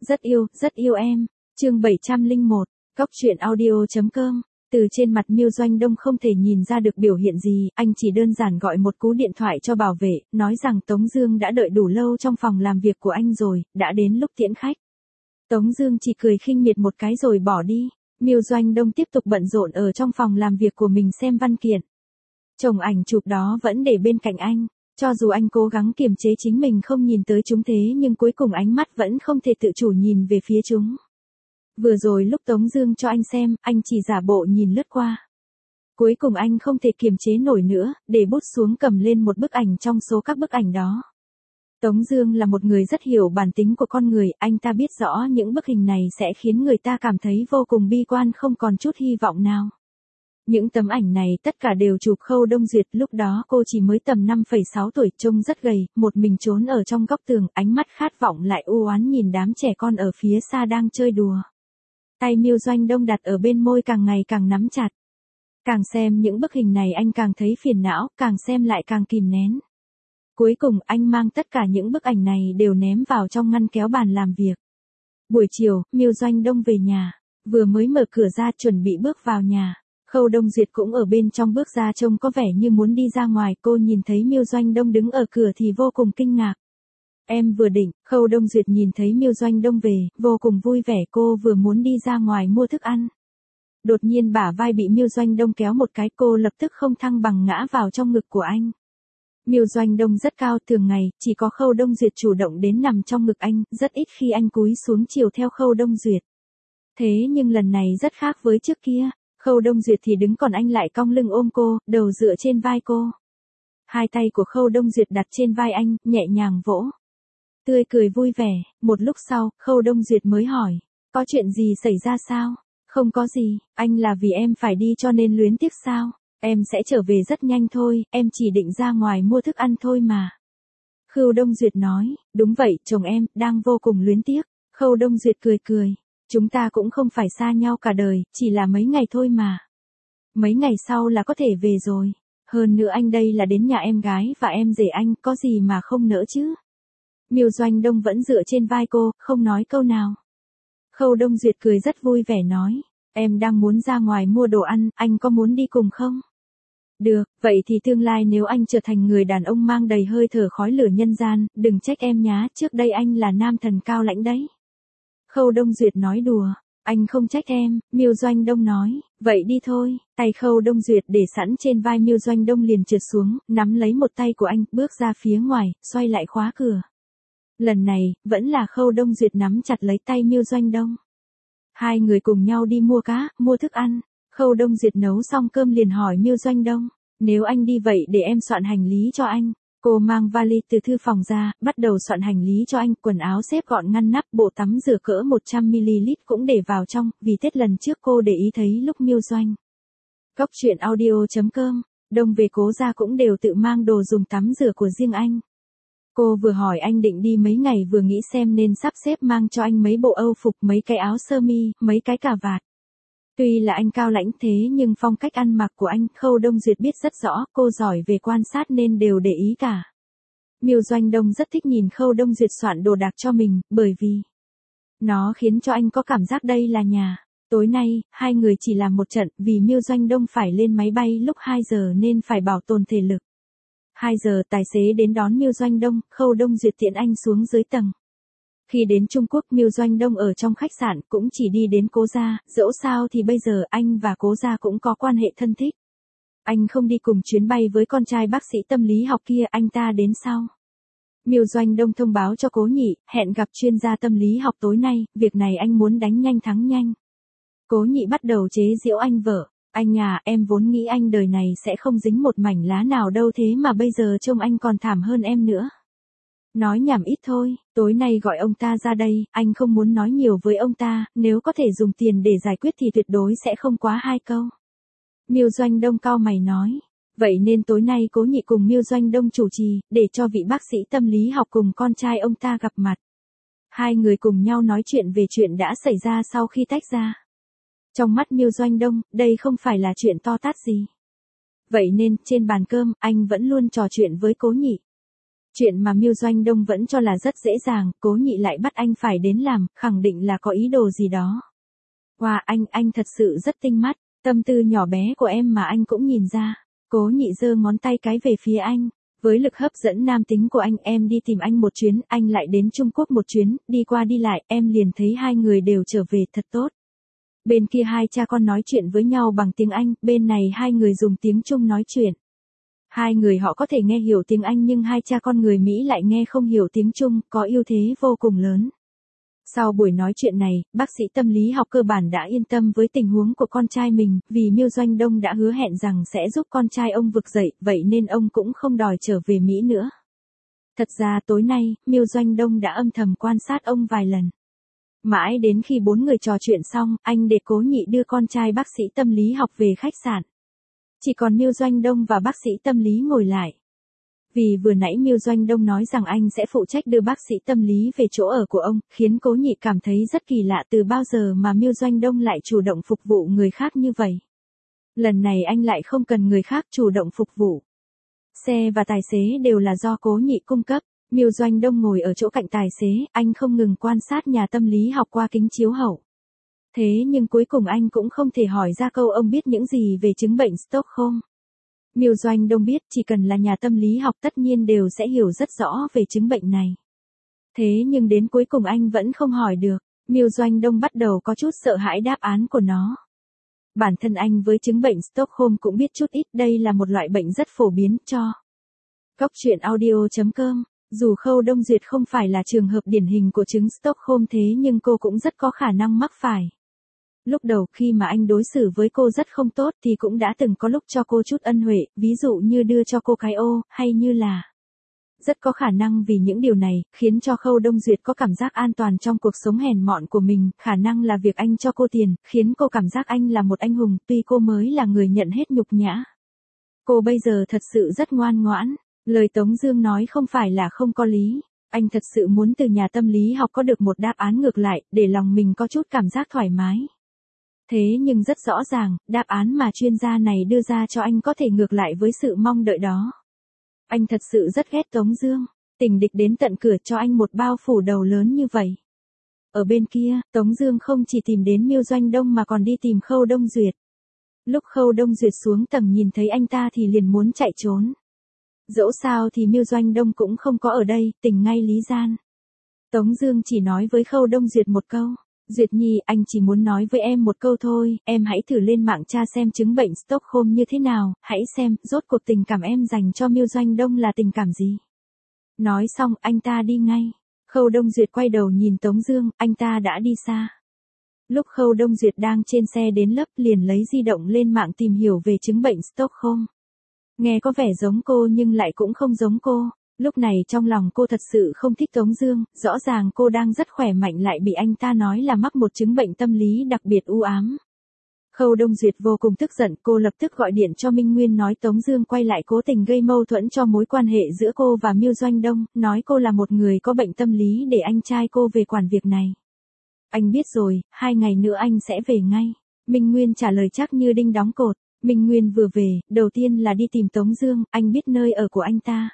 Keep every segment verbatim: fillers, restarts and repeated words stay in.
Rất yêu, rất yêu em. Chương bảy trăm lẻ một, Cóc truyện audio chấm com. Từ trên mặt Miêu Doanh Đông không thể nhìn ra được biểu hiện gì, anh chỉ đơn giản gọi một cú điện thoại cho bảo vệ, nói rằng Tống Dương đã đợi đủ lâu trong phòng làm việc của anh rồi, đã đến lúc tiễn khách. Tống Dương chỉ cười khinh miệt một cái rồi bỏ đi. Miêu Doanh Đông tiếp tục bận rộn ở trong phòng làm việc của mình xem văn kiện. Chồng ảnh chụp đó vẫn để bên cạnh anh, cho dù anh cố gắng kiềm chế chính mình không nhìn tới chúng thế nhưng cuối cùng ánh mắt vẫn không thể tự chủ nhìn về phía chúng. Vừa rồi lúc Tống Dương cho anh xem, anh chỉ giả bộ nhìn lướt qua. Cuối cùng anh không thể kiềm chế nổi nữa, để bút xuống cầm lên một bức ảnh trong số các bức ảnh đó. Tống Dương là một người rất hiểu bản tính của con người, anh ta biết rõ những bức hình này sẽ khiến người ta cảm thấy vô cùng bi quan, không còn chút hy vọng nào. Những tấm ảnh này tất cả đều chụp Khâu Đông Duyệt, lúc đó cô chỉ mới tầm năm phẩy sáu tuổi, trông rất gầy, một mình trốn ở trong góc tường, ánh mắt khát vọng lại u oán nhìn đám trẻ con ở phía xa đang chơi đùa. Tay Miêu Doanh Đông đặt ở bên môi càng ngày càng nắm chặt. Càng xem những bức hình này anh càng thấy phiền não, càng xem lại càng kìm nén. Cuối cùng anh mang tất cả những bức ảnh này đều ném vào trong ngăn kéo bàn làm việc. Buổi chiều, Miêu Doanh Đông về nhà, vừa mới mở cửa ra chuẩn bị bước vào nhà. Khâu Đông Duyệt cũng ở bên trong bước ra, trông có vẻ như muốn đi ra ngoài, cô nhìn thấy Miêu Doanh Đông đứng ở cửa thì vô cùng kinh ngạc. Em vừa định, Khâu Đông Duyệt nhìn thấy Miêu Doanh Đông về, vô cùng vui vẻ, cô vừa muốn đi ra ngoài mua thức ăn. Đột nhiên bả vai bị Miêu Doanh Đông kéo một cái, cô lập tức không thăng bằng ngã vào trong ngực của anh. Miêu Doanh Đông rất cao, thường ngày, chỉ có Khâu Đông Duyệt chủ động đến nằm trong ngực anh, rất ít khi anh cúi xuống chiều theo Khâu Đông Duyệt. Thế nhưng lần này rất khác với trước kia, Khâu Đông Duyệt thì đứng còn anh lại cong lưng ôm cô, đầu dựa trên vai cô. Hai tay của Khâu Đông Duyệt đặt trên vai anh, nhẹ nhàng vỗ. Tươi cười vui vẻ, một lúc sau, Khâu Đông Duyệt mới hỏi, có chuyện gì xảy ra sao? Không có gì, anh là vì em phải đi cho nên luyến tiếc sao? Em sẽ trở về rất nhanh thôi, em chỉ định ra ngoài mua thức ăn thôi mà. Khâu Đông Duyệt nói, đúng vậy, chồng em, đang vô cùng luyến tiếc. Khâu Đông Duyệt cười cười, chúng ta cũng không phải xa nhau cả đời, chỉ là mấy ngày thôi mà. Mấy ngày sau là có thể về rồi. Hơn nữa anh đây là đến nhà em gái và em rể anh, có gì mà không nỡ chứ? Miêu Doanh Đông vẫn dựa trên vai cô, không nói câu nào. Khâu Đông Duyệt cười rất vui vẻ nói, em đang muốn ra ngoài mua đồ ăn, anh có muốn đi cùng không? Được, vậy thì tương lai nếu anh trở thành người đàn ông mang đầy hơi thở khói lửa nhân gian, đừng trách em nhá, trước đây anh là nam thần cao lãnh đấy. Khâu Đông Duyệt nói đùa, anh không trách em, Miêu Doanh Đông nói, vậy đi thôi. Tay Khâu Đông Duyệt để sẵn trên vai Miêu Doanh Đông liền trượt xuống, nắm lấy một tay của anh, bước ra phía ngoài, xoay lại khóa cửa. Lần này, vẫn là Khâu Đông Duyệt nắm chặt lấy tay Miêu Doanh Đông. Hai người cùng nhau đi mua cá, mua thức ăn. Khâu Đông Duyệt nấu xong cơm liền hỏi Miêu Doanh Đông, nếu anh đi vậy để em soạn hành lý cho anh. Cô mang vali từ thư phòng ra, bắt đầu soạn hành lý cho anh, quần áo xếp gọn ngăn nắp, bộ tắm rửa cỡ một trăm mi li lít cũng để vào trong, vì Tết lần trước cô để ý thấy lúc Miêu Doanh. Cóc truyện audio chấm com, Đông về Cố gia cũng đều tự mang đồ dùng tắm rửa của riêng anh. Cô vừa hỏi anh định đi mấy ngày vừa nghĩ xem nên sắp xếp mang cho anh mấy bộ âu phục, mấy cái áo sơ mi, mấy cái cà vạt. Tuy là anh cao lãnh thế nhưng phong cách ăn mặc của anh, Khâu Đông Duyệt biết rất rõ, cô giỏi về quan sát nên đều để ý cả. Miêu Doanh Đông rất thích nhìn Khâu Đông Duyệt soạn đồ đạc cho mình, bởi vì nó khiến cho anh có cảm giác đây là nhà. Tối nay, hai người chỉ làm một trận, vì Miêu Doanh Đông phải lên máy bay lúc hai giờ nên phải bảo tồn thể lực. hai giờ tài xế đến đón Miêu Doanh Đông, Khâu Đông Duyệt tiễn anh xuống dưới tầng. Khi đến Trung Quốc, Miêu Doanh Đông ở trong khách sạn cũng chỉ đi đến Cố gia, dẫu sao thì bây giờ anh và Cố gia cũng có quan hệ thân thích. Anh không đi cùng chuyến bay với con trai bác sĩ tâm lý học kia, anh ta đến sau. Miêu Doanh Đông thông báo cho Cố Nhị, hẹn gặp chuyên gia tâm lý học tối nay, việc này anh muốn đánh nhanh thắng nhanh. Cố Nhị bắt đầu chế giễu anh vợ. Anh à, em vốn nghĩ anh đời này sẽ không dính một mảnh lá nào đâu, thế mà bây giờ trông anh còn thảm hơn em nữa. Nói nhảm ít thôi, tối nay gọi ông ta ra đây, anh không muốn nói nhiều với ông ta, nếu có thể dùng tiền để giải quyết thì tuyệt đối sẽ không quá hai câu. Miêu Doanh Đông cau mày nói, vậy nên tối nay Cố Nhị cùng Miêu Doanh Đông chủ trì, để cho vị bác sĩ tâm lý học cùng con trai ông ta gặp mặt. Hai người cùng nhau nói chuyện về chuyện đã xảy ra sau khi tách ra. Trong mắt Miêu Doanh Đông, đây không phải là chuyện to tát gì. Vậy nên, trên bàn cơm, anh vẫn luôn trò chuyện với Cố Nhị. Chuyện mà Miêu Doanh Đông vẫn cho là rất dễ dàng, Cố Nhị lại bắt anh phải đến làm, khẳng định là có ý đồ gì đó. Wow, anh, anh thật sự rất tinh mắt, tâm tư nhỏ bé của em mà anh cũng nhìn ra. Cố Nhị giơ ngón tay cái về phía anh. Với lực hấp dẫn nam tính của anh, em đi tìm anh một chuyến, anh lại đến Trung Quốc một chuyến, đi qua đi lại, em liền thấy hai người đều trở về thật tốt. Bên kia hai cha con nói chuyện với nhau bằng tiếng Anh, bên này hai người dùng tiếng Trung nói chuyện. Hai người họ có thể nghe hiểu tiếng Anh nhưng hai cha con người Mỹ lại nghe không hiểu tiếng Trung, có ưu thế vô cùng lớn. Sau buổi nói chuyện này, bác sĩ tâm lý học cơ bản đã yên tâm với tình huống của con trai mình, vì Miêu Doanh Đông đã hứa hẹn rằng sẽ giúp con trai ông vực dậy, vậy nên ông cũng không đòi trở về Mỹ nữa. Thật ra tối nay, Miêu Doanh Đông đã âm thầm quan sát ông vài lần. Mãi đến khi bốn người trò chuyện xong, anh để Cố Nhị đưa con trai bác sĩ tâm lý học về khách sạn. Chỉ còn Miêu Doanh Đông và bác sĩ tâm lý ngồi lại. Vì vừa nãy Miêu Doanh Đông nói rằng anh sẽ phụ trách đưa bác sĩ tâm lý về chỗ ở của ông, khiến Cố Nhị cảm thấy rất kỳ lạ từ bao giờ mà Miêu Doanh Đông lại chủ động phục vụ người khác như vậy. Lần này anh lại không cần người khác chủ động phục vụ. Xe và tài xế đều là do Cố Nhị cung cấp. Miêu Doanh Đông ngồi ở chỗ cạnh tài xế, anh không ngừng quan sát nhà tâm lý học qua kính chiếu hậu. Thế nhưng cuối cùng anh cũng không thể hỏi ra câu ông biết những gì về chứng bệnh Stockholm. Miêu Doanh Đông biết chỉ cần là nhà tâm lý học tất nhiên đều sẽ hiểu rất rõ về chứng bệnh này. Thế nhưng đến cuối cùng anh vẫn không hỏi được, Miêu Doanh Đông bắt đầu có chút sợ hãi đáp án của nó. Bản thân anh với chứng bệnh Stockholm cũng biết chút ít, đây là một loại bệnh rất phổ biến cho. Góc truyện audio chấm com. Dù Khâu Đông Duyệt không phải là trường hợp điển hình của chứng Stockholm thế nhưng cô cũng rất có khả năng mắc phải. Lúc đầu khi mà anh đối xử với cô rất không tốt thì cũng đã từng có lúc cho cô chút ân huệ, ví dụ như đưa cho cô cái ô, hay như là. Rất có khả năng vì những điều này, khiến cho Khâu Đông Duyệt có cảm giác an toàn trong cuộc sống hèn mọn của mình, khả năng là việc anh cho cô tiền, khiến cô cảm giác anh là một anh hùng, tuy cô mới là người nhận hết nhục nhã. Cô bây giờ thật sự rất ngoan ngoãn. Lời Tống Dương nói không phải là không có lý, anh thật sự muốn từ nhà tâm lý học có được một đáp án ngược lại, để lòng mình có chút cảm giác thoải mái. Thế nhưng rất rõ ràng, đáp án mà chuyên gia này đưa ra cho anh có thể ngược lại với sự mong đợi đó. Anh thật sự rất ghét Tống Dương, tình địch đến tận cửa cho anh một bao phủ đầu lớn như vậy. Ở bên kia, Tống Dương không chỉ tìm đến Miêu Doanh Đông mà còn đi tìm Khâu Đông Duyệt. Lúc Khâu Đông Duyệt xuống tầng nhìn thấy anh ta thì liền muốn chạy trốn. Dẫu sao thì Miêu Doanh Đông cũng không có ở đây, tỉnh ngay lý gian. Tống Dương chỉ nói với Khâu Đông Duyệt một câu, Duyệt Nhi, anh chỉ muốn nói với em một câu thôi, em hãy thử lên mạng tra xem chứng bệnh Stockholm như thế nào, hãy xem, rốt cuộc tình cảm em dành cho Miêu Doanh Đông là tình cảm gì. Nói xong, anh ta đi ngay. Khâu Đông Duyệt quay đầu nhìn Tống Dương, anh ta đã đi xa. Lúc Khâu Đông Duyệt đang trên xe đến lớp liền lấy di động lên mạng tìm hiểu về chứng bệnh Stockholm. Nghe có vẻ giống cô nhưng lại cũng không giống cô. Lúc này trong lòng cô thật sự không thích Tống Dương, rõ ràng cô đang rất khỏe mạnh lại bị anh ta nói là mắc một chứng bệnh tâm lý đặc biệt u ám. Khâu Đông Duyệt vô cùng tức giận, cô lập tức gọi điện cho Minh Nguyên nói Tống Dương quay lại cố tình gây mâu thuẫn cho mối quan hệ giữa cô và Miêu Doanh Đông, nói cô là một người có bệnh tâm lý để anh trai cô về quản việc này. Anh biết rồi, hai ngày nữa anh sẽ về ngay. Minh Nguyên trả lời chắc như đinh đóng cột. Minh Nguyên vừa về, đầu tiên là đi tìm Tống Dương, anh biết nơi ở của anh ta.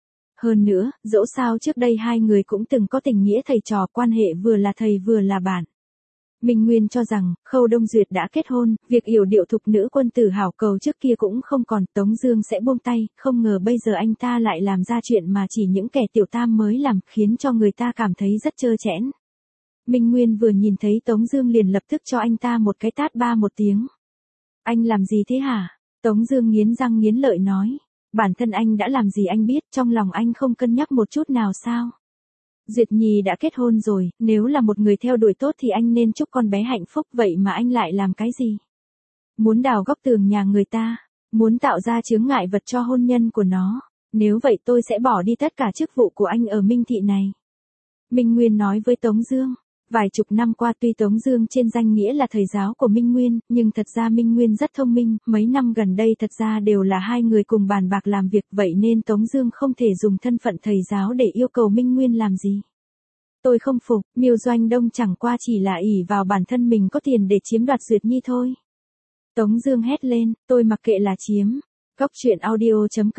Hơn nữa, dẫu sao trước đây hai người cũng từng có tình nghĩa thầy trò, quan hệ vừa là thầy vừa là bạn. Minh Nguyên cho rằng, Khâu Đông Duyệt đã kết hôn, việc yểu điệu thục nữ quân tử hảo cầu trước kia cũng không còn, Tống Dương sẽ buông tay, không ngờ bây giờ anh ta lại làm ra chuyện mà chỉ những kẻ tiểu tam mới làm, khiến cho người ta cảm thấy rất trơ trẽn. Minh Nguyên vừa nhìn thấy Tống Dương liền lập tức cho anh ta một cái tát ba một tiếng. Anh làm gì thế hả? Tống Dương nghiến răng nghiến lợi nói. Bản thân anh đã làm gì anh biết, trong lòng anh không cân nhắc một chút nào sao? Duyệt Nhi đã kết hôn rồi, nếu là một người theo đuổi tốt thì anh nên chúc con bé hạnh phúc, vậy mà anh lại làm cái gì? Muốn đào góc tường nhà người ta, muốn tạo ra chướng ngại vật cho hôn nhân của nó. Nếu vậy tôi sẽ bỏ đi tất cả chức vụ của anh ở Minh Thị này. Minh Nguyên nói với Tống Dương. Vài chục năm qua tuy Tống Dương trên danh nghĩa là thầy giáo của Minh Nguyên, nhưng thật ra Minh Nguyên rất thông minh, mấy năm gần đây thật ra đều là hai người cùng bàn bạc làm việc, vậy nên Tống Dương không thể dùng thân phận thầy giáo để yêu cầu Minh Nguyên làm gì. Tôi không phục, Miêu Doanh Đông chẳng qua chỉ là ỷ vào bản thân mình có tiền để chiếm đoạt Duyệt Nhi thôi. Tống Dương hét lên, tôi mặc kệ là chiếm. Góc truyện audio chấm com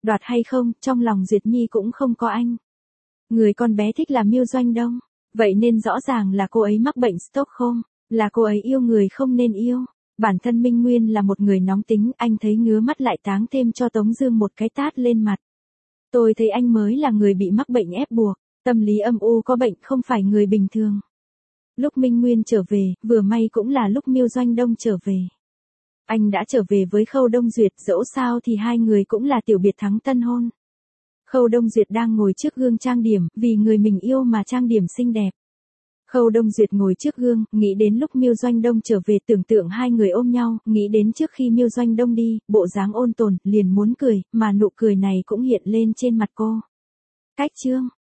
Đoạt hay không, trong lòng Duyệt Nhi cũng không có anh. Người con bé thích là Miêu Doanh Đông, vậy nên rõ ràng là cô ấy mắc bệnh Stockholm, là cô ấy yêu người không nên yêu. Bản thân Minh Nguyên là một người nóng tính, anh thấy ngứa mắt lại táng thêm cho Tống Dương một cái tát lên mặt. Tôi thấy anh mới là người bị mắc bệnh ép buộc, tâm lý âm u có bệnh, không phải người bình thường. Lúc Minh Nguyên trở về, vừa may cũng là lúc Miêu Doanh Đông trở về. Anh đã trở về với Khâu Đông Duyệt, dẫu sao thì hai người cũng là tiểu biệt thắng tân hôn. Khâu Đông Duyệt đang ngồi trước gương trang điểm, vì người mình yêu mà trang điểm xinh đẹp. Khâu Đông Duyệt ngồi trước gương, nghĩ đến lúc Miêu Doanh Đông trở về, tưởng tượng hai người ôm nhau, nghĩ đến trước khi Miêu Doanh Đông đi, bộ dáng ôn tồn, liền muốn cười, mà nụ cười này cũng hiện lên trên mặt cô. Cách chương